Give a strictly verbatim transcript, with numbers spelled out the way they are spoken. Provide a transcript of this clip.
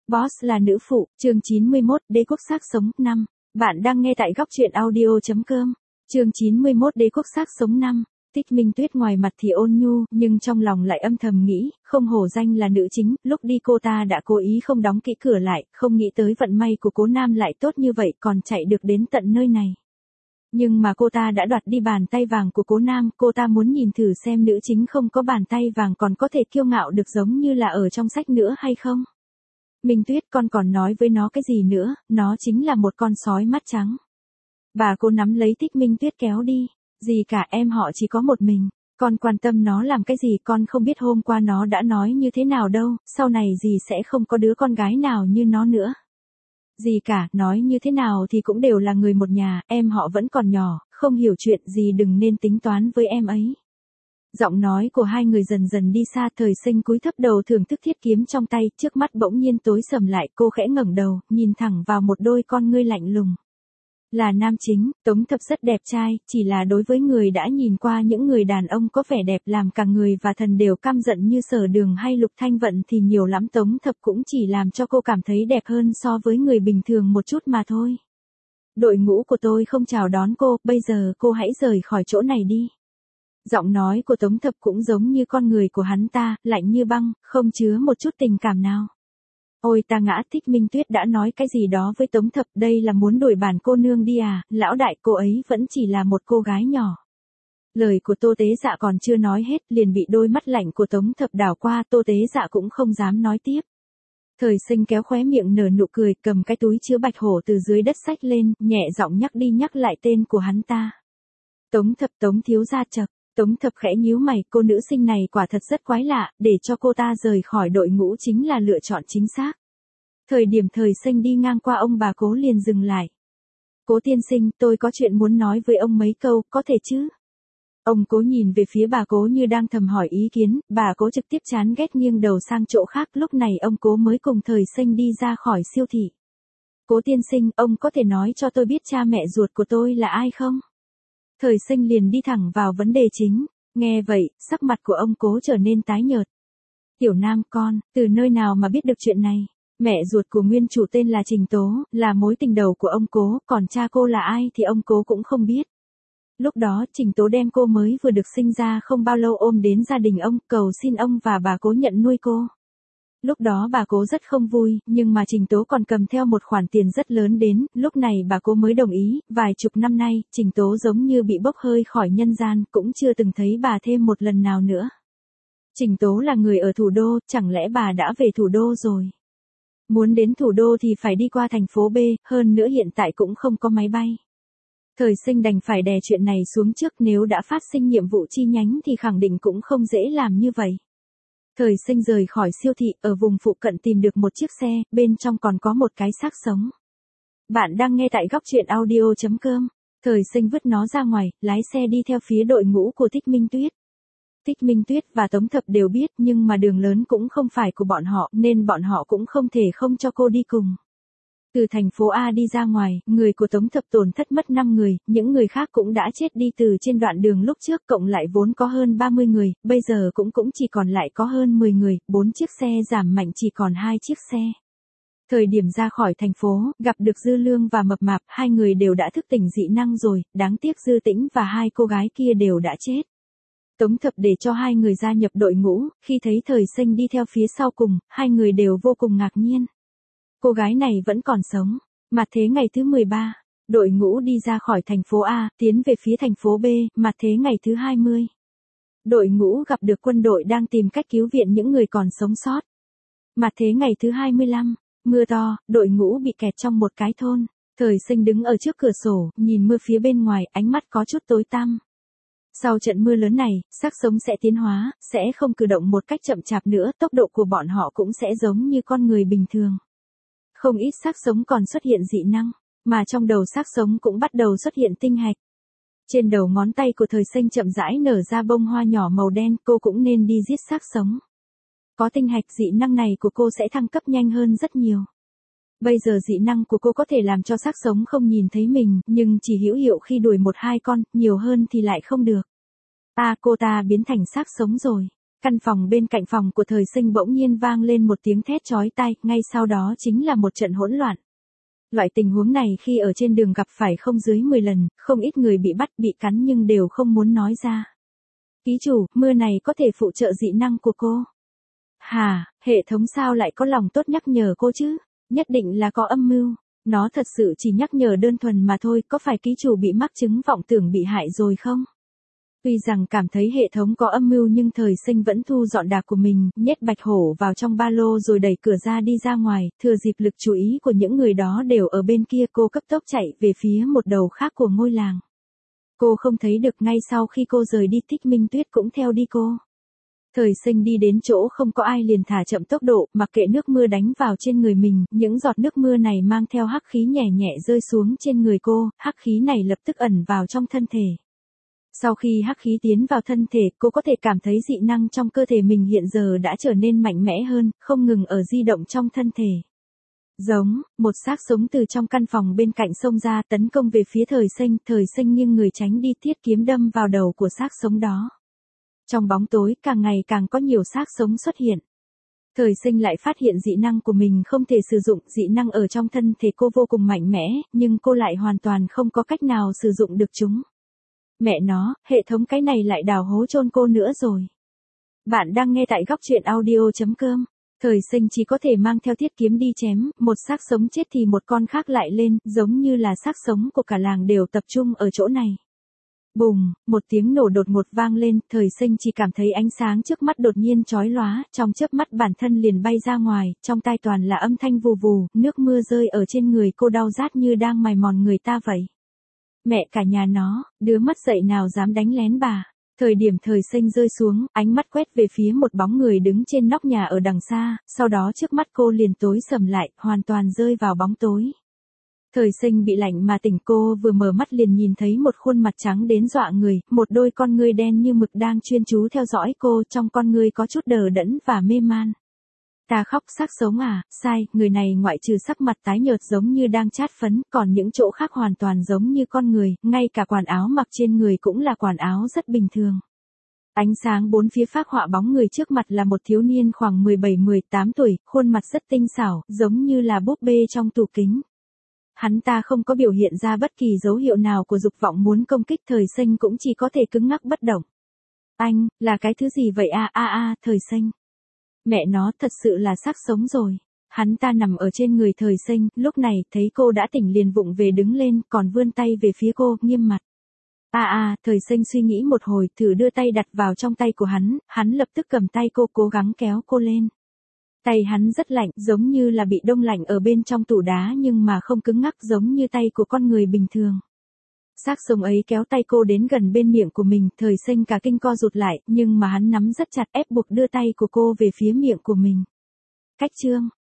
Boss là nữ phụ, chương chín mươi mốt, Đế quốc xác sống, năm. Bạn đang nghe tại góc truyện audio.com. Chương chín mươi mốt, Đế quốc xác sống, năm. Tích Minh Tuyết ngoài mặt thì ôn nhu, nhưng trong lòng lại âm thầm nghĩ, không hổ danh là nữ chính, lúc đi cô ta đã cố ý không đóng kỹ cửa lại, không nghĩ tới vận may của Cố Nam lại tốt như vậy, còn chạy được đến tận nơi này. Nhưng mà cô ta đã đoạt đi bàn tay vàng của Cố Nam, cô ta muốn nhìn thử xem nữ chính không có bàn tay vàng còn có thể kiêu ngạo được giống như là ở trong sách nữa hay không. Minh Tuyết, con còn nói với nó cái gì nữa, nó chính là một con sói mắt trắng. Bà cô nắm lấy Tích Minh Tuyết kéo đi, gì cả, em họ chỉ có một mình, con quan tâm nó làm cái gì, con không biết hôm qua nó đã nói như thế nào đâu, sau này gì sẽ không có đứa con gái nào như nó nữa. Gì cả, nói như thế nào thì cũng đều là người một nhà, em họ vẫn còn nhỏ, không hiểu chuyện gì, đừng nên tính toán với em ấy. Giọng nói của hai người dần dần đi xa, Thời Sinh cúi thấp đầu thưởng thức thiết kiếm trong tay, trước mắt bỗng nhiên tối sầm lại, cô khẽ ngẩng đầu, nhìn thẳng vào một đôi con ngươi lạnh lùng. Là nam chính, Tống Thập rất đẹp trai, chỉ là đối với người đã nhìn qua những người đàn ông có vẻ đẹp làm cả người và thần đều căm giận như Sở Đường hay Lục Thanh Vận thì nhiều lắm, Tống Thập cũng chỉ làm cho cô cảm thấy đẹp hơn so với người bình thường một chút mà thôi. Đội ngũ của tôi không chào đón cô, bây giờ cô hãy rời khỏi chỗ này đi. Giọng nói của Tống Thập cũng giống như con người của hắn ta, lạnh như băng, không chứa một chút tình cảm nào. Ôi ta ngã, Tích Minh Tuyết đã nói cái gì đó với Tống Thập, đây là muốn đuổi bản cô nương đi à, lão đại, cô ấy vẫn chỉ là một cô gái nhỏ. Lời của Tô Tế Dạ còn chưa nói hết, liền bị đôi mắt lạnh của Tống Thập đảo qua, Tô Tế Dạ cũng không dám nói tiếp. Thời Sinh kéo khóe miệng nở nụ cười, cầm cái túi chứa bạch hổ từ dưới đất xách lên, nhẹ giọng nhắc đi nhắc lại tên của hắn ta. Tống Thập, Tống thiếu gia chậc. Tống Thập khẽ nhíu mày, cô nữ sinh này quả thật rất quái lạ, để cho cô ta rời khỏi đội ngũ chính là lựa chọn chính xác. Thời điểm Thời Sinh đi ngang qua ông bà Cố liền dừng lại. Cố tiên sinh, tôi có chuyện muốn nói với ông mấy câu, có thể chứ? Ông Cố nhìn về phía bà Cố như đang thầm hỏi ý kiến, bà Cố trực tiếp chán ghét nghiêng đầu sang chỗ khác, lúc này ông Cố mới cùng Thời Sinh đi ra khỏi siêu thị. Cố tiên sinh, ông có thể nói cho tôi biết cha mẹ ruột của tôi là ai không? Thời Sinh liền đi thẳng vào vấn đề chính, nghe vậy, sắc mặt của ông Cố trở nên tái nhợt. Tiểu Nam con, từ nơi nào mà biết được chuyện này? Mẹ ruột của nguyên chủ tên là Trình Tố, là mối tình đầu của ông Cố, còn cha cô là ai thì ông Cố cũng không biết. Lúc đó Trình Tố đem cô mới vừa được sinh ra không bao lâu ôm đến gia đình ông, cầu xin ông và bà Cố nhận nuôi cô. Lúc đó bà Cố rất không vui, nhưng mà Trình Tố còn cầm theo một khoản tiền rất lớn đến, lúc này bà Cố mới đồng ý, vài chục năm nay, Trình Tố giống như bị bốc hơi khỏi nhân gian, cũng chưa từng thấy bà thêm một lần nào nữa. Trình Tố là người ở thủ đô, chẳng lẽ bà đã về thủ đô rồi? Muốn đến thủ đô thì phải đi qua thành phố B, hơn nữa hiện tại cũng không có máy bay. Thời Sinh đành phải đè chuyện này xuống trước, nếu đã phát sinh nhiệm vụ chi nhánh thì khẳng định cũng không dễ làm như vậy. Thời Sinh rời khỏi siêu thị, ở vùng phụ cận tìm được một chiếc xe, bên trong còn có một cái xác sống. Bạn đang nghe tại góc truyện audio.com. Thời Sinh vứt nó ra ngoài, lái xe đi theo phía đội ngũ của Tích Minh Tuyết. Tích Minh Tuyết và Tống Thập đều biết, nhưng mà đường lớn cũng không phải của bọn họ, nên bọn họ cũng không thể không cho cô đi cùng. Từ thành phố A đi ra ngoài, người của Tống Thập tổn thất mất năm người, những người khác cũng đã chết đi từ trên đoạn đường lúc trước, cộng lại vốn có hơn ba mươi người, bây giờ cũng cũng chỉ còn lại có hơn mười người, bốn chiếc xe giảm mạnh chỉ còn hai chiếc xe. Thời điểm ra khỏi thành phố, gặp được Dư Lương và Mập Mạp, hai người đều đã thức tỉnh dị năng rồi, đáng tiếc Dư Tĩnh và hai cô gái kia đều đã chết. Tống Thập để cho hai người gia nhập đội ngũ, khi thấy Thời Sinh đi theo phía sau cùng, hai người đều vô cùng ngạc nhiên. Cô gái này vẫn còn sống. Mặt thế ngày thứ mười ba, đội ngũ đi ra khỏi thành phố A, tiến về phía thành phố B, mặt thế ngày thứ hai mươi. Đội ngũ gặp được quân đội đang tìm cách cứu viện những người còn sống sót. Mặt thế ngày thứ hai mươi lăm, mưa to, đội ngũ bị kẹt trong một cái thôn. Thời Sinh đứng ở trước cửa sổ, nhìn mưa phía bên ngoài, ánh mắt có chút tối tăm. Sau trận mưa lớn này, xác sống sẽ tiến hóa, sẽ không cử động một cách chậm chạp nữa, tốc độ của bọn họ cũng sẽ giống như con người bình thường. Không ít xác sống còn xuất hiện dị năng, mà trong đầu xác sống cũng bắt đầu xuất hiện tinh hạch. Trên đầu ngón tay của Thời Sinh chậm rãi nở ra bông hoa nhỏ màu đen, cô cũng nên đi giết xác sống. Có tinh hạch dị năng này của cô sẽ thăng cấp nhanh hơn rất nhiều. Bây giờ dị năng của cô có thể làm cho xác sống không nhìn thấy mình, nhưng chỉ hữu hiệu khi đuổi một hai con, nhiều hơn thì lại không được. À, cô ta biến thành xác sống rồi. Căn phòng bên cạnh phòng của Thời Sinh bỗng nhiên vang lên một tiếng thét chói tai, ngay sau đó chính là một trận hỗn loạn. Loại tình huống này khi ở trên đường gặp phải không dưới mười lần, không ít người bị bắt bị cắn nhưng đều không muốn nói ra. Ký chủ, mưa này có thể phụ trợ dị năng của cô. Hà, hệ thống sao lại có lòng tốt nhắc nhở cô chứ? Nhất định là có âm mưu. Nó thật sự chỉ nhắc nhở đơn thuần mà thôi, có phải ký chủ bị mắc chứng vọng tưởng bị hại rồi không? Tuy rằng cảm thấy hệ thống có âm mưu nhưng Thời Sinh vẫn thu dọn đạc của mình, nhét bạch hổ vào trong ba lô rồi đẩy cửa ra đi ra ngoài, thừa dịp lực chú ý của những người đó đều ở bên kia, cô cấp tốc chạy về phía một đầu khác của ngôi làng. Cô không thấy được, ngay sau khi cô rời đi Thích Minh Tuyết cũng theo đi cô. Thời Sinh đi đến chỗ không có ai liền thả chậm tốc độ, mặc kệ nước mưa đánh vào trên người mình, những giọt nước mưa này mang theo hắc khí nhẹ nhẹ rơi xuống trên người cô, hắc khí này lập tức ẩn vào trong thân thể. Sau khi hắc khí tiến vào thân thể, cô có thể cảm thấy dị năng trong cơ thể mình hiện giờ đã trở nên mạnh mẽ hơn, không ngừng ở di động trong thân thể. Giống, một xác sống từ trong căn phòng bên cạnh xông ra tấn công về phía Thời Sinh, Thời Sinh nghiêng người tránh đi, thiết kiếm đâm vào đầu của xác sống đó. Trong bóng tối, càng ngày càng có nhiều xác sống xuất hiện. Thời Sinh lại phát hiện dị năng của mình không thể sử dụng, dị năng ở trong thân thể cô vô cùng mạnh mẽ, nhưng cô lại hoàn toàn không có cách nào sử dụng được chúng. Mẹ nó, hệ thống cái này lại đào hố chôn cô nữa rồi. Bạn đang nghe tại góc truyện audio chấm com. Thời Sinh chỉ có thể mang theo thiết kiếm đi chém, một xác sống chết thì một con khác lại lên, giống như là xác sống của cả làng đều tập trung ở chỗ này. Bùng, một tiếng nổ đột ngột vang lên, Thời Sinh chỉ cảm thấy ánh sáng trước mắt đột nhiên chói lóa, trong chớp mắt bản thân liền bay ra ngoài, trong tai toàn là âm thanh vù vù, nước mưa rơi ở trên người cô đau rát như đang mài mòn người ta vậy. Mẹ cả nhà nó, đứa mất dạy nào dám đánh lén bà. Thời điểm Thời Sinh rơi xuống, ánh mắt quét về phía một bóng người đứng trên nóc nhà ở đằng xa, sau đó trước mắt cô liền tối sầm lại, hoàn toàn rơi vào bóng tối. Thời Sinh bị lạnh mà tỉnh, cô vừa mở mắt liền nhìn thấy một khuôn mặt trắng đến dọa người, một đôi con ngươi đen như mực đang chuyên chú theo dõi cô, trong con ngươi có chút đờ đẫn và mê man. Ta khóc xác sống à, sai, người này ngoại trừ sắc mặt tái nhợt giống như đang chát phấn, còn những chỗ khác hoàn toàn giống như con người, ngay cả quần áo mặc trên người cũng là quần áo rất bình thường. Ánh sáng bốn phía phác họa bóng người trước mặt là một thiếu niên khoảng mười bảy mười tám tuổi, khuôn mặt rất tinh xảo, giống như là búp bê trong tủ kính. Hắn ta không có biểu hiện ra bất kỳ dấu hiệu nào của dục vọng muốn công kích, Thời Sinh cũng chỉ có thể cứng ngắc bất động. Anh, là cái thứ gì vậy a a a, Thời Sinh. Mẹ nó, thật sự là xác sống rồi. Hắn ta nằm ở trên người Thời Sinh, lúc này, thấy cô đã tỉnh liền vụng về đứng lên, còn vươn tay về phía cô, nghiêm mặt. A a, Thời Sinh suy nghĩ một hồi, thử đưa tay đặt vào trong tay của hắn, hắn lập tức cầm tay cô, cố gắng kéo cô lên. Tay hắn rất lạnh, giống như là bị đông lạnh ở bên trong tủ đá nhưng mà không cứng ngắc giống như tay của con người bình thường. Xác sống ấy kéo tay cô đến gần bên miệng của mình, Thời Sinh cả kinh co rụt lại, nhưng mà hắn nắm rất chặt ép buộc đưa tay của cô về phía miệng của mình. Cách chương,